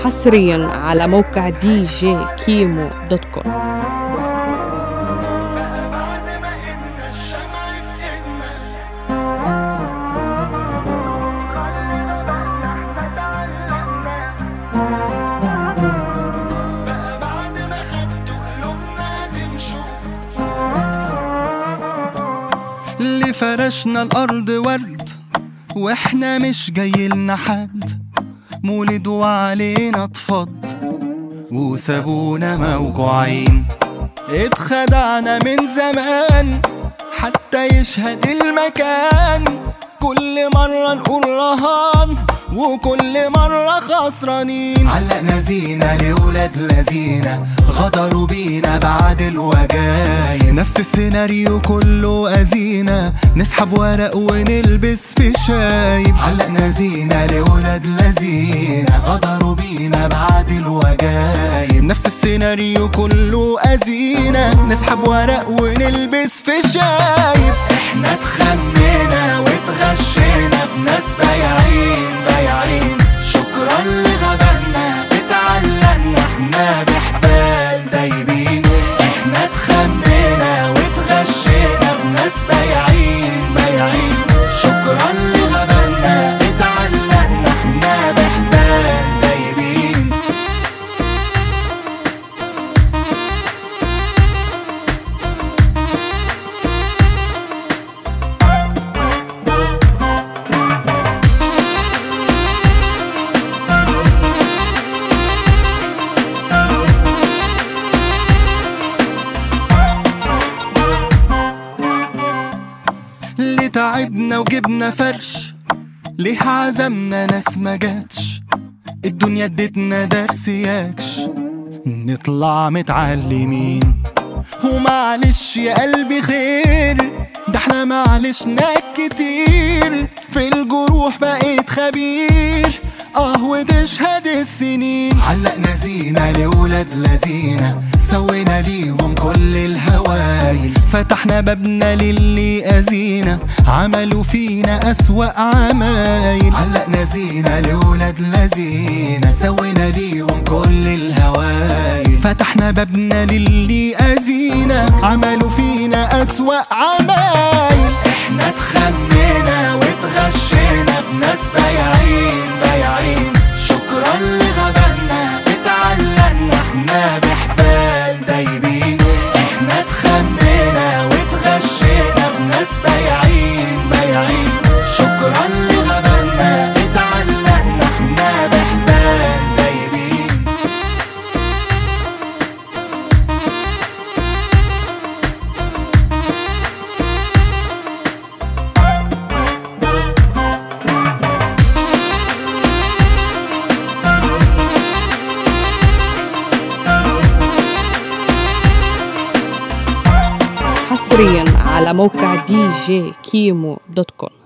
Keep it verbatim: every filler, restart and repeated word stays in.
حصريا على موقع دي جي كيمو دوت كوم. اللي فرشنا الأرض ورد واحنا مش جايلنا حد، مولد وعلينا اتفض وسابونا موجوعين. اتخدعنا من زمان حتى يشهد المكان، كل مرة نقول رهان وكل مرة خسرانين. علقنا زينة لولاد لذينة غدروا بينا بعد الوجايب، نفس السيناريو كله أزينة نسحب ورق ونلبس في شايب. علقنا زينة لولاد لذينة غدروا بينا بعد الوجايب، نفس السيناريو كله أزينة نسحب ورق ونلبس في شايب. احنا اتخمينا واتغشينا في ناس بايعين بايعين، شكرا لغبنا اتعلقنا احنا بحبال دايبين. احنا اتخمينا واتغشينا في ناس بايعين بايعين، شكرا لغبنا اتعلقنا احنا بحبال دايبين. اللي تعبنا وجبنا فرش ليه عزمنا ناس ما جاتش، الدنيا ادتنا درس ياكش نطلع متعلمين. ومعلش يا قلبي خير ده احنا معلشنا كتير، في الجروح بقيت خبير اه وتشهد السنين. علقنا زينة لولاد لذينة سوينا ليهم كل الهوايل، فتحنا بابنا للي أذينا عملوا فينا أسوأ عمايل. علقنا زينة لولاد لذينة سوينا ليهم كل الهوايل، فتحنا بابنا للي أذينا عملوا فينا أسوأ عمايل. احنا اتخمينا واتغشينا في ناس بايعين بايعين، شكرا لغبنا اتعلقنا احنا بحبال دايبين. احنا اتخمينا واتغشينا في ناس بايعين بايعين، شكرا لغبنا اتعلقنا احنا بحبال دايبين. حصريا على موقع دي جي كيمو دوت كوم.